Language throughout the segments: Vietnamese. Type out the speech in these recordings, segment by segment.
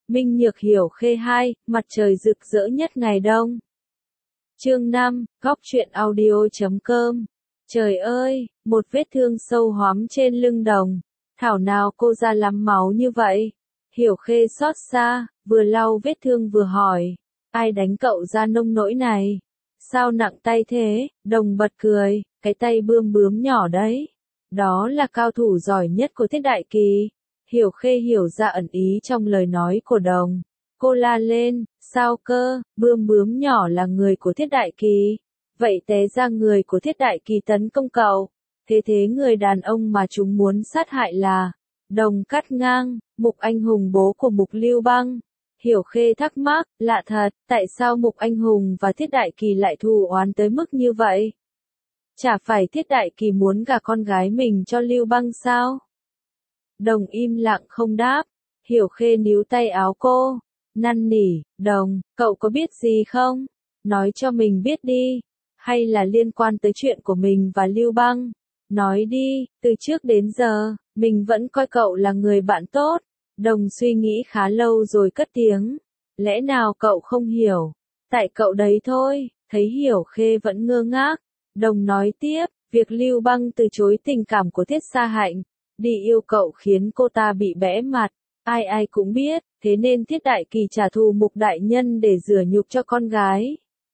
Minh Nhược Hiểu Khê 2, mặt trời rực rỡ nhất ngày đông. Chương 5, góc truyện audio.com. Trời ơi, một vết thương sâu hoắm trên lưng Đồng. Thảo nào cô ra lắm máu như vậy? Hiểu Khê xót xa, vừa lau vết thương vừa hỏi. Ai đánh cậu ra nông nỗi này? Sao nặng tay thế? Đồng bật cười, cái tay bươm bướm nhỏ đấy. Đó là cao thủ giỏi nhất của Thiết Đại Kỳ. Hiểu Khê hiểu ra ẩn ý trong lời nói của Đồng. Cô la lên, sao cơ, bươm bướm nhỏ là người của Thiết Đại Kỳ. Vậy té ra người của Thiết Đại Kỳ tấn công cậu. Thế người đàn ông mà chúng muốn sát hại là Đồng cắt ngang, Mục Anh Hùng bố của Mục Lưu Băng. Hiểu Khê thắc mắc, lạ thật, tại sao Mục Anh Hùng và Thiết Đại Kỳ lại thù oán tới mức như vậy? Chả phải Thiết Đại Kỳ muốn gả con gái mình cho Lưu Băng sao? Đồng im lặng không đáp. Hiểu Khê níu tay áo cô, năn nỉ, Đồng, cậu có biết gì không? Nói cho mình biết đi. Hay là liên quan tới chuyện của mình và Lưu Băng? Nói đi, từ trước đến giờ, mình vẫn coi cậu là người bạn tốt. Đồng suy nghĩ khá lâu rồi cất tiếng. Lẽ nào cậu không hiểu? Tại cậu đấy thôi. Thấy Hiểu Khê vẫn ngơ ngác. Đồng nói tiếp, việc Lưu Băng từ chối tình cảm của Thiết Sa Hạnh, đi yêu cậu khiến cô ta bị bẽ mặt. Ai cũng biết, thế nên Thiết Đại Kỳ trả thù Mục Đại Nhân để rửa nhục cho con gái.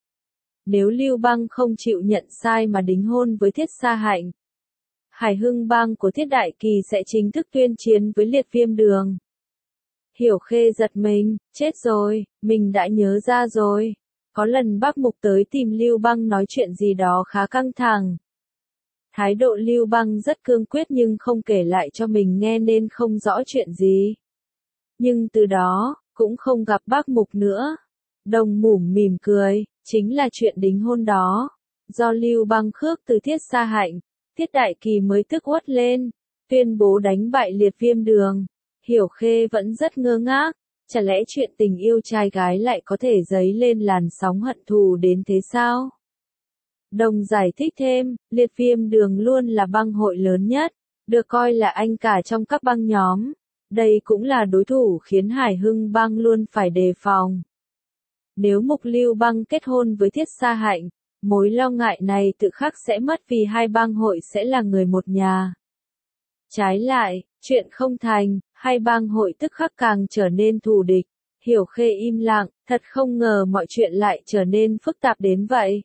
Nếu Lưu Băng không chịu nhận sai mà đính hôn với Thiết Sa Hạnh, Hải Hưng Bang của Thiết Đại Kỳ sẽ chính thức tuyên chiến với Liệt Viêm Đường. Hiểu Khê giật mình, chết rồi, mình đã nhớ ra rồi. Có lần bác Mục tới tìm Lưu Băng nói chuyện gì đó khá căng thẳng. Thái độ Lưu Băng rất cương quyết nhưng không kể lại cho mình nghe nên không rõ chuyện gì. Nhưng từ đó, cũng không gặp bác Mục nữa. Đồng mủm mỉm cười, chính là chuyện đính hôn đó. Do Lưu Băng khước từ Thiết Sa Hạnh, Thiết Đại Kỳ mới tức uất lên, tuyên bố đánh bại Liệt Viêm Đường. Hiểu Khê vẫn rất ngơ ngác, chả lẽ chuyện tình yêu trai gái lại có thể dấy lên làn sóng hận thù đến thế sao? Đồng giải thích thêm, Liệt Viêm Đường luôn là bang hội lớn nhất, được coi là anh cả trong các bang nhóm. Đây cũng là đối thủ khiến Hải Hưng Bang luôn phải đề phòng. Nếu Mục Lưu Băng kết hôn với Thiết Sa Hạnh, mối lo ngại này tự khắc sẽ mất vì hai bang hội sẽ là người một nhà. Trái lại, chuyện không thành, hai bang hội tức khắc càng trở nên thù địch. Hiểu Khê im lặng, thật không ngờ mọi chuyện lại trở nên phức tạp đến vậy.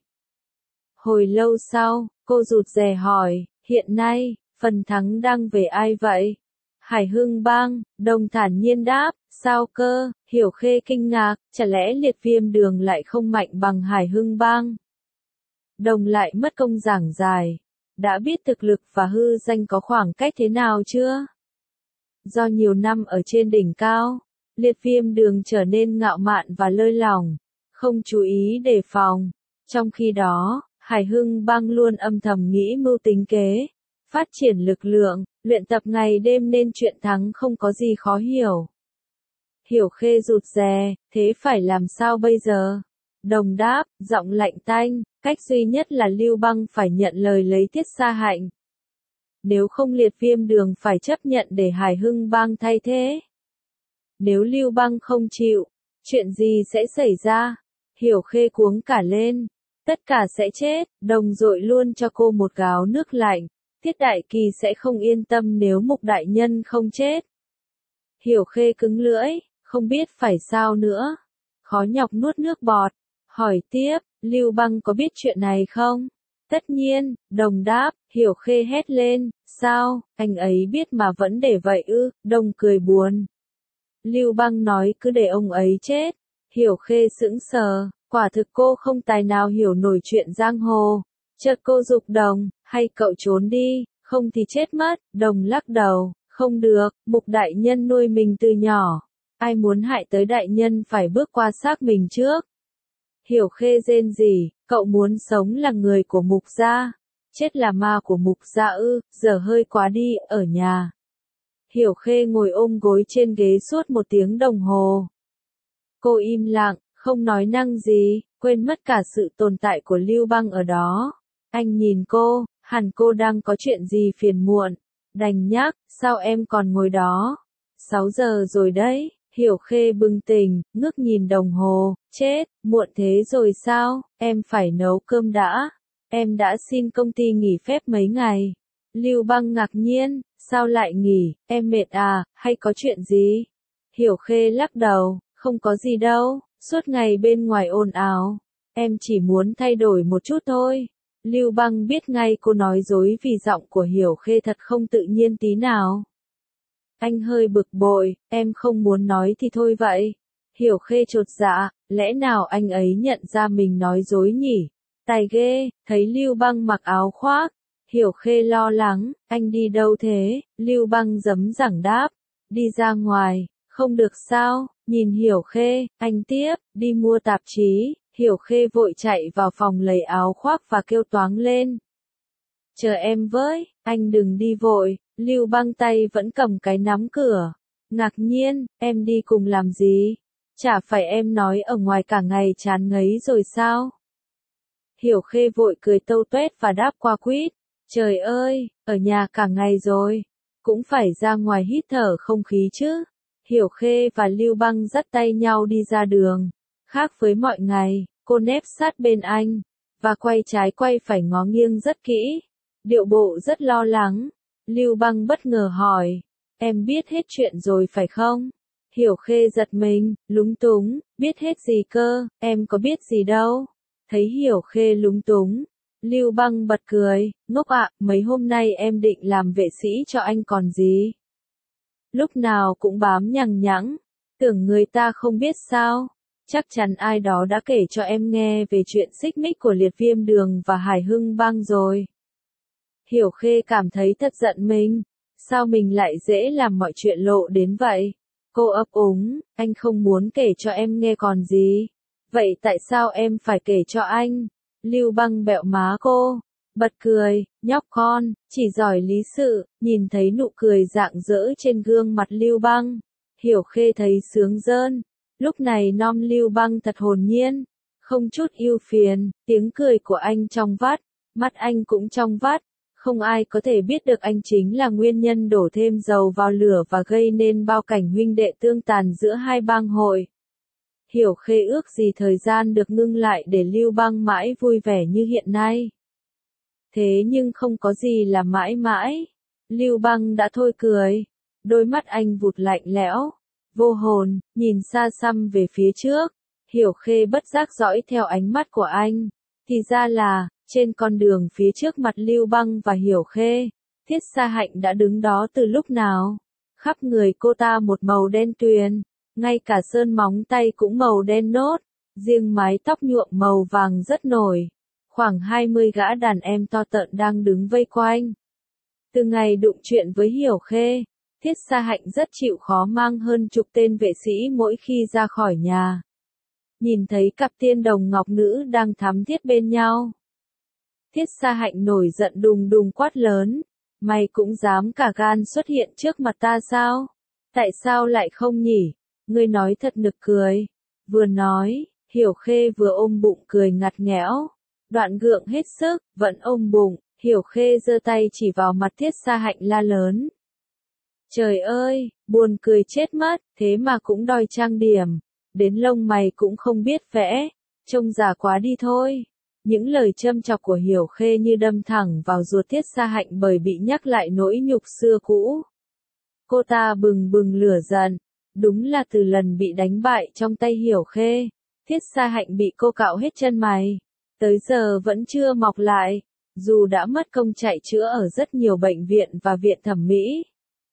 Hồi lâu sau, cô rụt rè hỏi, hiện nay, phần thắng đang về ai vậy? Hải Hưng Bang, Đồng thản nhiên đáp, sao cơ? Hiểu Khê kinh ngạc, chả lẽ Liệt Viêm Đường lại không mạnh bằng Hải Hưng Bang? Đồng lại mất công giảng giải, đã biết thực lực và hư danh có khoảng cách thế nào chưa? Do nhiều năm ở trên đỉnh cao, Liệt Viêm Đường trở nên ngạo mạn và lơi lỏng, không chú ý đề phòng. Trong khi đó, Hải Hưng Bang luôn âm thầm nghĩ mưu tính kế, phát triển lực lượng, luyện tập ngày đêm nên chuyện thắng không có gì khó hiểu. Hiểu Khê rụt rè, thế phải làm sao bây giờ? Đồng đáp, giọng lạnh tanh, cách duy nhất là Lưu Băng phải nhận lời lấy Thiết Sa Hạnh. Nếu không Liệt Viêm Đường phải chấp nhận để Hải Hưng Bang thay thế. Nếu Lưu Băng không chịu, chuyện gì sẽ xảy ra? Hiểu Khê cuống cả lên. Tất cả sẽ chết, Đồng dội luôn cho cô một gáo nước lạnh. Thiết Đại Kỳ sẽ không yên tâm nếu Mục Đại Nhân không chết. Hiểu Khê cứng lưỡi, không biết phải sao nữa. Khó nhọc nuốt nước bọt. Hỏi tiếp, Lưu Băng có biết chuyện này không? Tất nhiên, Đồng đáp. Hiểu Khê hét lên, sao, anh ấy biết mà vẫn để vậy ư? Đồng cười buồn. Lưu Băng nói cứ để ông ấy chết. Hiểu Khê sững sờ, quả thực cô không tài nào hiểu nổi chuyện giang hồ. Chợt cô giục Đồng, hay cậu trốn đi, không thì chết mất. Đồng lắc đầu, không được, Mục Đại Nhân nuôi mình từ nhỏ. Ai muốn hại tới Đại Nhân phải bước qua xác mình trước. Hiểu Khê rên rỉ, cậu muốn sống là người của Mục gia, chết là ma của Mục gia ư? Giờ hơi quá đi, ở nhà. Hiểu Khê ngồi ôm gối trên ghế suốt 1 tiếng đồng hồ. Cô im lặng, không nói năng gì, quên mất cả sự tồn tại của Lưu Băng ở đó. Anh nhìn cô, hẳn cô đang có chuyện gì phiền muộn. Đành nhắc, sao em còn ngồi đó? 6 giờ rồi đấy. Hiểu Khê bừng tỉnh, ngước nhìn đồng hồ, chết, muộn thế rồi sao, em phải nấu cơm đã. Em đã xin công ty nghỉ phép mấy ngày. Lưu Băng ngạc nhiên, sao lại nghỉ, em mệt à, hay có chuyện gì? Hiểu Khê lắc đầu, không có gì đâu, suốt ngày bên ngoài ồn ào. Em chỉ muốn thay đổi một chút thôi. Lưu Băng biết ngay cô nói dối vì giọng của Hiểu Khê thật không tự nhiên tí nào. Anh hơi bực bội, em không muốn nói thì thôi vậy. Hiểu Khê chột dạ, lẽ nào anh ấy nhận ra mình nói dối nhỉ? Tài ghê, thấy Lưu Băng mặc áo khoác. Hiểu Khê lo lắng, anh đi đâu thế? Lưu Băng giấm giảng đáp, đi ra ngoài, không được sao? Nhìn Hiểu Khê, anh tiếp, đi mua tạp chí. Hiểu Khê vội chạy vào phòng lấy áo khoác và kêu toáng lên. Chờ em với, anh đừng đi vội. Lưu Băng tay vẫn cầm cái nắm cửa. Ngạc nhiên, em đi cùng làm gì? Chả phải em nói ở ngoài cả ngày chán ngấy rồi sao? Hiểu Khê vội cười tâu tuét và đáp qua quýt. Trời ơi, ở nhà cả ngày rồi. Cũng phải ra ngoài hít thở không khí chứ. Hiểu Khê và Lưu Băng dắt tay nhau đi ra đường. Khác với mọi ngày, cô nép sát bên anh. Và quay trái quay phải ngó nghiêng rất kỹ. Điệu bộ rất lo lắng. Lưu Băng bất ngờ hỏi. Em biết hết chuyện rồi phải không? Hiểu Khê giật mình, lúng túng, biết hết gì cơ, em có biết gì đâu. Thấy Hiểu Khê lúng túng, Lưu Băng bật cười, ngốc ạ, mấy hôm nay em định làm vệ sĩ cho anh còn gì. Lúc nào cũng bám nhằng nhẵng, tưởng người ta không biết sao. Chắc chắn ai đó đã kể cho em nghe về chuyện xích mích của Liệt Viêm Đường và Hải Hưng Bang rồi. Hiểu Khê cảm thấy thật giận mình. Sao mình lại dễ làm mọi chuyện lộ đến vậy? Cô ấp úng, anh không muốn kể cho em nghe còn gì. Vậy tại sao em phải kể cho anh? Lưu Băng bẹo má cô, bật cười, nhóc con, chỉ giỏi lý sự, nhìn thấy nụ cười rạng rỡ trên gương mặt Lưu Băng. Hiểu Khê thấy sướng rơn. Lúc này nom Lưu Băng thật hồn nhiên, không chút ưu phiền, tiếng cười của anh trong vắt, mắt anh cũng trong vắt. Không ai có thể biết được anh chính là nguyên nhân đổ thêm dầu vào lửa và gây nên bao cảnh huynh đệ tương tàn giữa hai bang hội. Hiểu Khê ước gì thời gian được ngưng lại để Lưu Băng mãi vui vẻ như hiện nay. Thế nhưng không có gì là mãi mãi. Lưu Băng đã thôi cười. Đôi mắt anh vụt lạnh lẽo, vô hồn, nhìn xa xăm về phía trước. Hiểu Khê bất giác dõi theo ánh mắt của anh. Thì ra là, trên con đường phía trước mặt Lưu Băng và Hiểu Khê, Thiết Sa Hạnh đã đứng đó từ lúc nào. Khắp người cô ta một màu đen tuyền, ngay cả sơn móng tay cũng màu đen nốt, riêng mái tóc nhuộm màu vàng rất nổi. Khoảng 20 gã đàn em to tợn đang đứng vây quanh. Từ ngày đụng chuyện với Hiểu Khê, Thiết Sa Hạnh rất chịu khó mang hơn chục tên vệ sĩ mỗi khi ra khỏi nhà. Nhìn thấy cặp tiên đồng ngọc nữ đang thắm thiết bên nhau. Thiết Sa Hạnh nổi giận đùng đùng quát lớn. Mày cũng dám cả gan xuất hiện trước mặt ta sao? Tại sao lại không nhỉ? Ngươi nói thật nực cười. Vừa nói, Hiểu Khê vừa ôm bụng cười ngặt nghẽo. Đoạn gượng hết sức, vẫn ôm bụng, Hiểu Khê giơ tay chỉ vào mặt Thiết Sa Hạnh la lớn. Trời ơi, buồn cười chết mất, thế mà cũng đòi trang điểm. Đến lông mày cũng không biết vẽ, trông già quá đi thôi. Những lời châm chọc của Hiểu Khê như đâm thẳng vào ruột Thiết Sa Hạnh bởi bị nhắc lại nỗi nhục xưa cũ. Cô ta bừng bừng lửa giận. Đúng là từ lần bị đánh bại trong tay Hiểu Khê, Thiết Sa Hạnh bị cô cạo hết chân mày. Tới giờ vẫn chưa mọc lại, dù đã mất công chạy chữa ở rất nhiều bệnh viện và viện thẩm mỹ.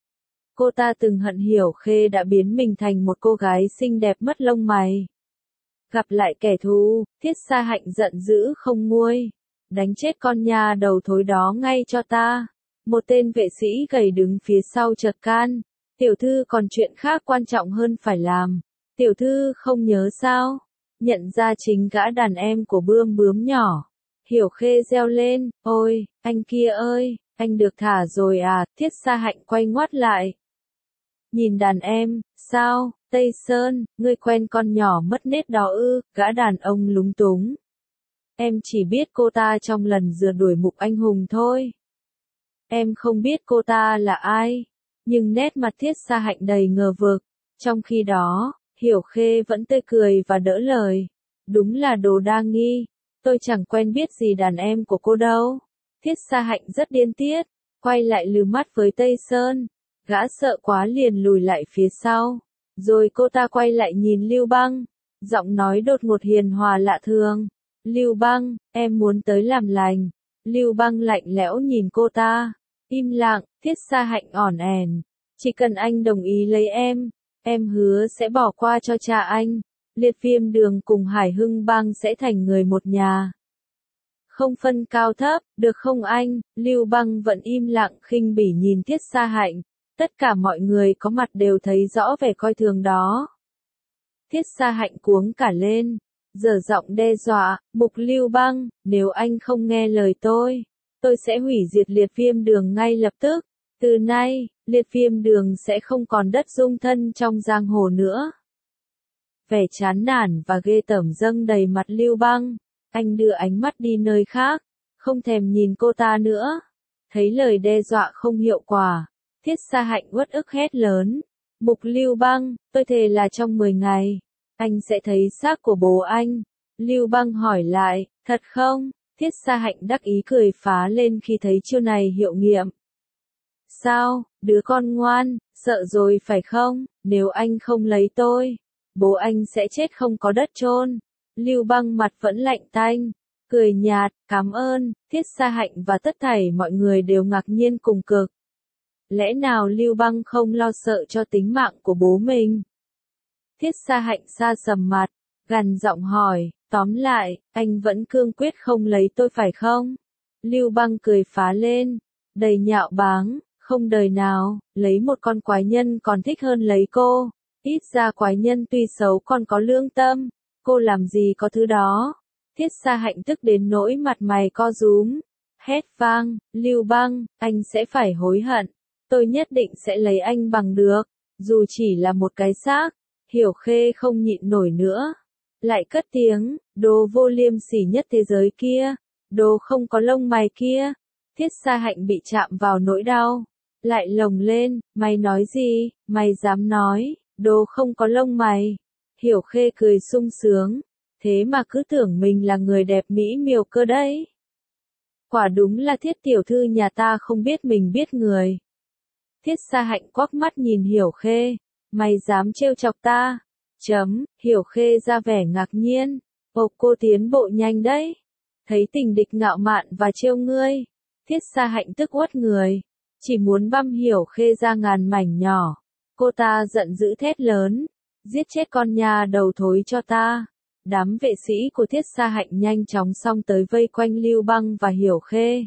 Cô ta từng hận Hiểu Khê đã biến mình thành một cô gái xinh đẹp mất lông mày. Gặp lại kẻ thù, Thiết Sa Hạnh giận dữ không nguôi. Đánh chết con nhà đầu thối đó ngay cho ta. Một tên vệ sĩ gầy đứng phía sau chợt can. Tiểu thư còn chuyện khác quan trọng hơn phải làm. Tiểu thư không nhớ sao? Nhận ra chính gã đàn em của Bươm Bướm nhỏ. Hiểu Khê reo lên, ôi, anh kia ơi, anh được thả rồi à? Thiết Sa Hạnh quay ngoắt lại. Nhìn đàn em, sao, Tây Sơn, ngươi quen con nhỏ mất nết đó ư? Gã đàn ông lúng túng. Em chỉ biết cô ta trong lần rượt đuổi Mục Anh Hùng thôi. Em không biết cô ta là ai. Nhưng nét mặt Thiết Sa Hạnh đầy ngờ vực. Trong khi đó, Hiểu Khê vẫn tươi cười và đỡ lời. Đúng là đồ đa nghi, tôi chẳng quen biết gì đàn em của cô đâu. Thiết Sa Hạnh rất điên tiết, quay lại lừ mắt với Tây Sơn. Gã sợ quá liền lùi lại phía sau. Rồi cô ta quay lại nhìn Lưu Băng. Giọng nói đột ngột hiền hòa lạ thường. Lưu Băng, em muốn tới làm lành. Lưu Băng lạnh lẽo nhìn cô ta. Im lặng, Thiết Sa Hạnh ỏn ẻn. Chỉ cần anh đồng ý lấy em hứa sẽ bỏ qua cho cha anh. Liệt Viêm Đường cùng Hải Hưng Bang sẽ thành người một nhà. Không phân cao thấp, được không anh? Lưu Băng vẫn im lặng khinh bỉ nhìn Thiết Sa Hạnh. Tất cả mọi người có mặt đều thấy rõ vẻ coi thường đó. Thiết Sa Hạnh cuống cả lên, giở giọng đe dọa, Mục Lưu Băng, nếu anh không nghe lời tôi sẽ hủy diệt Liệt Viêm Đường ngay lập tức. Từ nay, Liệt Viêm Đường sẽ không còn đất dung thân trong giang hồ nữa. Vẻ chán nản và ghê tởm dâng đầy mặt Lưu Băng. Anh đưa ánh mắt đi nơi khác, không thèm nhìn cô ta nữa. Thấy lời đe dọa không hiệu quả, Thiết Sa Hạnh uất ức hét lớn. Mục Lưu Băng, tôi thề là trong 10 ngày, anh sẽ thấy xác của bố anh. Lưu Băng hỏi lại, thật không? Thiết Sa Hạnh đắc ý cười phá lên khi thấy chiêu này hiệu nghiệm. Sao, đứa con ngoan, sợ rồi phải không? Nếu anh không lấy tôi, bố anh sẽ chết không có đất chôn. Lưu Băng mặt vẫn lạnh tanh, cười nhạt, cảm ơn. Thiết Sa Hạnh và tất thảy mọi người đều ngạc nhiên cùng cực. Lẽ nào Lưu Băng không lo sợ cho tính mạng của bố mình? Thiết Sa Hạnh sa sầm mặt, gằn giọng hỏi, tóm lại, anh vẫn cương quyết không lấy tôi phải không? Lưu Băng cười phá lên, đầy nhạo báng, không đời nào, lấy một con quái nhân còn thích hơn lấy cô. Ít ra quái nhân tuy xấu còn có lương tâm, cô làm gì có thứ đó. Thiết Sa Hạnh tức đến nỗi mặt mày co rúm, hét vang, Lưu Băng, anh sẽ phải hối hận. Tôi nhất định sẽ lấy anh bằng được, dù chỉ là một cái xác. Hiểu Khê không nhịn nổi nữa, lại cất tiếng, đồ vô liêm sỉ nhất thế giới kia, đồ không có lông mày kia. Thiết Sa Hạnh bị chạm vào nỗi đau, lại lồng lên, mày nói gì, mày dám nói, đồ không có lông mày. Hiểu Khê cười sung sướng, thế mà cứ tưởng mình là người đẹp mỹ miều cơ đấy. Quả đúng là Thiết tiểu thư nhà ta không biết mình biết người. Thiết Sa Hạnh quắc mắt nhìn Hiểu Khê, mày dám trêu chọc ta? Hiểu Khê ra vẻ ngạc nhiên, cô tiến bộ nhanh đấy. Thấy tình địch ngạo mạn và trêu ngươi. Thiết Sa Hạnh tức uất người, chỉ muốn băm Hiểu Khê ra ngàn mảnh nhỏ. Cô ta giận dữ thét lớn, giết chết con nhà đầu thối cho ta. Đám vệ sĩ của Thiết Sa Hạnh nhanh chóng xông tới vây quanh Lưu Băng và Hiểu Khê.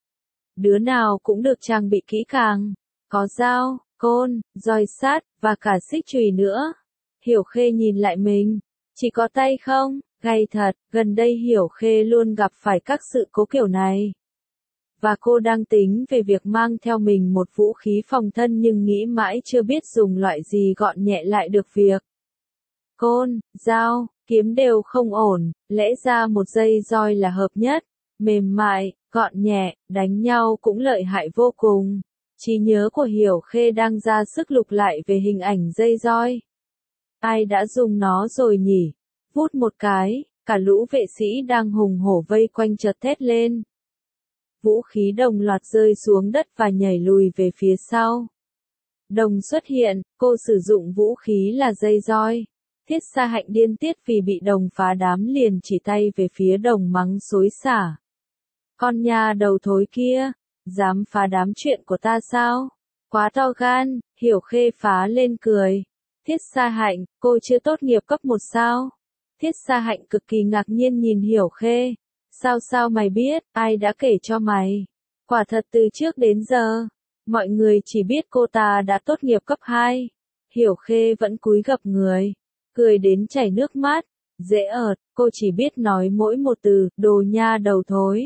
Đứa nào cũng được trang bị kỹ càng, có dao, côn, roi sắt, và cả xích chùy nữa. Hiểu Khê nhìn lại mình, chỉ có tay không, gay thật, gần đây Hiểu Khê luôn gặp phải các sự cố kiểu này. Và cô đang tính về việc mang theo mình một vũ khí phòng thân nhưng nghĩ mãi chưa biết dùng loại gì gọn nhẹ lại được việc. Côn, dao, kiếm đều không ổn, lẽ ra một dây roi là hợp nhất, mềm mại, gọn nhẹ, đánh nhau cũng lợi hại vô cùng. Trí nhớ của Hiểu Khê đang ra sức lục lại về hình ảnh dây roi. Ai đã dùng nó rồi nhỉ? Vút một cái, cả lũ vệ sĩ đang hùng hổ vây quanh chợt thét lên. Vũ khí đồng loạt rơi xuống đất và nhảy lùi về phía sau. Đồng xuất hiện, cô sử dụng vũ khí là dây roi. Thiết Sa Hạnh điên tiết vì bị đồng phá đám liền chỉ tay về phía đồng mắng xối xả. Con nhà đầu thối kia, dám phá đám chuyện của ta sao? Quá to gan, Hiểu Khê phá lên cười. Thiết Sa Hạnh, cô chưa tốt nghiệp cấp 1 sao? Thiết Sa Hạnh cực kỳ ngạc nhiên nhìn Hiểu Khê. Sao mày biết, ai đã kể cho mày? Quả thật từ trước đến giờ, mọi người chỉ biết cô ta đã tốt nghiệp cấp 2. Hiểu Khê vẫn cúi gập người, cười đến chảy nước mắt. Dễ ợt, cô chỉ biết nói mỗi một từ, đồ nha đầu thối.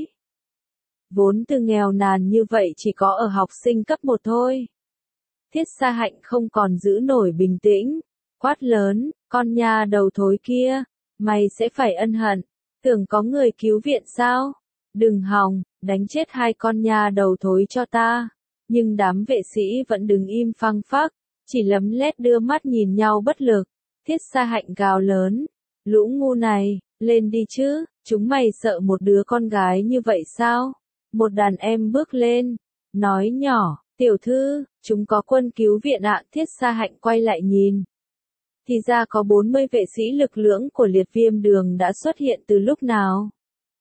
Vốn từ nghèo nàn như vậy chỉ có ở học sinh cấp 1 thôi. Thiết Sa Hạnh không còn giữ nổi bình tĩnh, quát lớn, con nha đầu thối kia, mày sẽ phải ân hận, tưởng có người cứu viện sao? Đừng hòng, đánh chết hai con nha đầu thối cho ta. Nhưng đám vệ sĩ vẫn đứng im phăng phắc, chỉ lấm lét đưa mắt nhìn nhau bất lực. Thiết Sa Hạnh gào lớn, lũ ngu này, lên đi chứ, chúng mày sợ một đứa con gái như vậy sao? Một đàn em bước lên, nói nhỏ, tiểu thư, chúng có quân cứu viện ạ. Thiết Sa Hạnh quay lại nhìn. Thì ra có 40 vệ sĩ lực lưỡng của Liệt Viêm Đường đã xuất hiện từ lúc nào.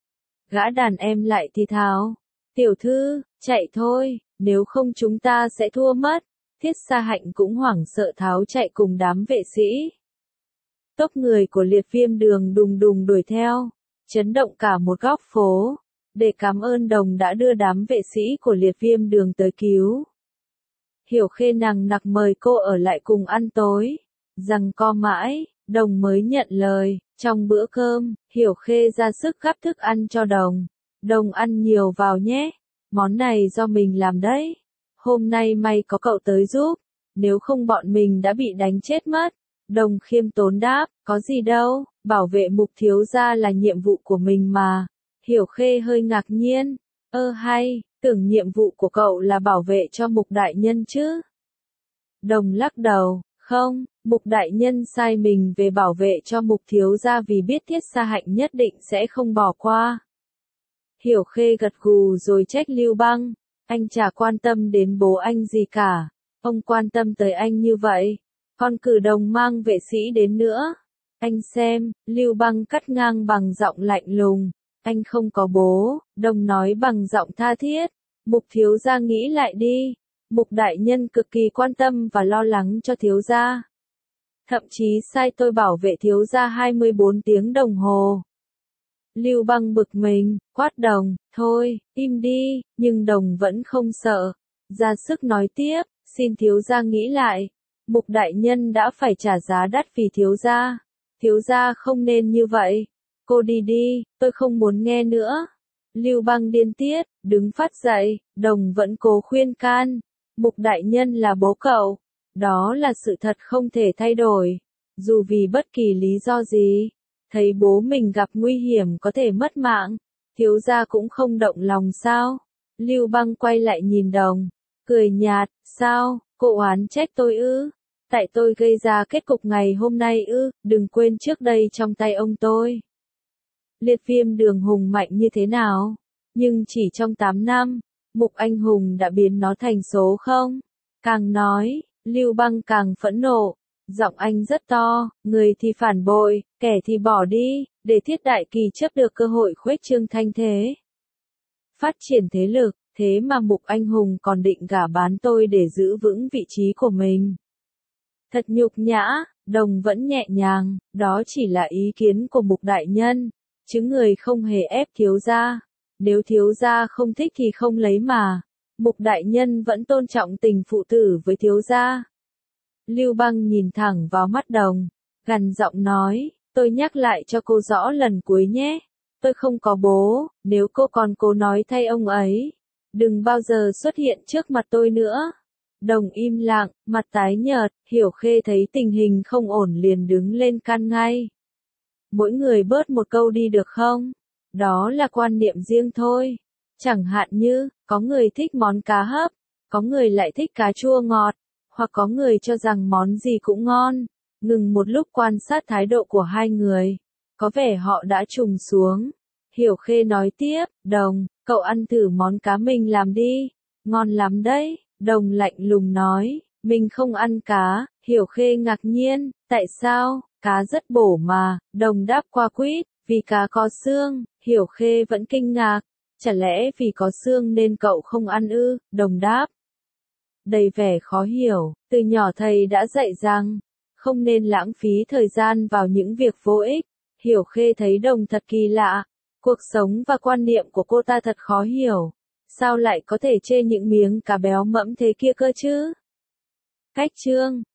Gã đàn em lại thì thào, tiểu thư, chạy thôi, nếu không chúng ta sẽ thua mất. Thiết Sa Hạnh cũng hoảng sợ tháo chạy cùng đám vệ sĩ. Tốc người của Liệt Viêm Đường đùng đùng đuổi theo, chấn động cả một góc phố. Để cảm ơn Đồng đã đưa đám vệ sĩ của Liệt Viêm Đường tới cứu. Hiểu Khê nằng nặc mời cô ở lại cùng ăn tối. Giằng co mãi, Đồng mới nhận lời. Trong bữa cơm, Hiểu Khê ra sức gắp thức ăn cho Đồng. Đồng ăn nhiều vào nhé, món này do mình làm đấy. Hôm nay may có cậu tới giúp, nếu không bọn mình đã bị đánh chết mất. Đồng khiêm tốn đáp, có gì đâu, bảo vệ Mục thiếu gia là nhiệm vụ của mình mà. Hiểu Khê hơi ngạc nhiên, hay, tưởng nhiệm vụ của cậu là bảo vệ cho Mục đại nhân chứ. Đồng lắc đầu, không, Mục đại nhân sai mình về bảo vệ cho Mục thiếu gia vì biết Thiết Sa Hạnh nhất định sẽ không bỏ qua. Hiểu Khê gật gù rồi trách Lưu Băng, anh chả quan tâm đến bố anh gì cả, ông quan tâm tới anh như vậy, còn cử Đồng mang vệ sĩ đến nữa. Anh xem, Lưu Băng cắt ngang bằng giọng lạnh lùng, anh không có bố. Đồng nói bằng giọng tha thiết, Mục thiếu gia nghĩ lại đi, Mục đại nhân cực kỳ quan tâm và lo lắng cho thiếu gia. Thậm chí sai tôi bảo vệ thiếu gia 24 tiếng đồng hồ. Lưu Băng bực mình, quát Đồng, thôi, im đi, nhưng Đồng vẫn không sợ. Ra sức nói tiếp, xin thiếu gia nghĩ lại. Mục đại nhân đã phải trả giá đắt vì thiếu gia. Thiếu gia không nên như vậy. Cô đi đi, tôi không muốn nghe nữa. Lưu Băng điên tiết, đứng phát dậy, Đồng vẫn cố khuyên can. Mục đại nhân là bố cậu. Đó là sự thật không thể thay đổi. Dù vì bất kỳ lý do gì, thấy bố mình gặp nguy hiểm có thể mất mạng, thiếu gia cũng không động lòng sao? Lưu Băng quay lại nhìn Đồng, cười nhạt, sao, cô oán trách tôi ư? Tại tôi gây ra kết cục ngày hôm nay ư? Đừng quên trước đây trong tay ông tôi. Liệt Viêm Đường hùng mạnh như thế nào? Nhưng chỉ trong 8 năm, Mục anh hùng đã biến nó thành số không? Càng nói, Lưu Băng càng phẫn nộ. Giọng anh rất to, người thì phản bội, kẻ thì bỏ đi, để Thiết Đại Kỳ chấp được cơ hội khuếch trương thanh thế. Phát triển thế lực, thế mà Mục anh hùng còn định gả bán tôi để giữ vững vị trí của mình. Thật nhục nhã. Đồng vẫn nhẹ nhàng, đó chỉ là ý kiến của Mục đại nhân, chứ người không hề ép thiếu gia. Nếu thiếu gia không thích thì không lấy mà. Mục đại nhân vẫn tôn trọng tình phụ tử với thiếu gia. Lưu Băng nhìn thẳng vào mắt Đồng, gằn giọng nói, tôi nhắc lại cho cô rõ lần cuối nhé. Tôi không có bố, nếu cô còn cố nói thay ông ấy, đừng bao giờ xuất hiện trước mặt tôi nữa. Đồng im lặng, mặt tái nhợt, Hiểu Khê thấy tình hình không ổn liền đứng lên can ngay. Mỗi người bớt một câu đi được không? Đó là quan niệm riêng thôi. Chẳng hạn như, có người thích món cá hấp, có người lại thích cá chua ngọt, hoặc có người cho rằng món gì cũng ngon. Ngừng một lúc quan sát thái độ của hai người, có vẻ họ đã trùng xuống. Hiểu Khê nói tiếp, Đồng, cậu ăn thử món cá mình làm đi, ngon lắm đấy. Đồng lạnh lùng nói, mình không ăn cá. Hiểu Khê ngạc nhiên, tại sao, cá rất bổ mà. Đồng đáp qua quýt, vì cá có xương. Hiểu Khê vẫn kinh ngạc, chả lẽ vì có xương nên cậu không ăn ư? Đồng đáp, đầy vẻ khó hiểu, từ nhỏ thầy đã dạy rằng, không nên lãng phí thời gian vào những việc vô ích. Hiểu Khê thấy Đồng thật kỳ lạ, cuộc sống và quan niệm của cô ta thật khó hiểu, sao lại có thể chê những miếng cá béo mẫm thế kia cơ chứ? Cách chương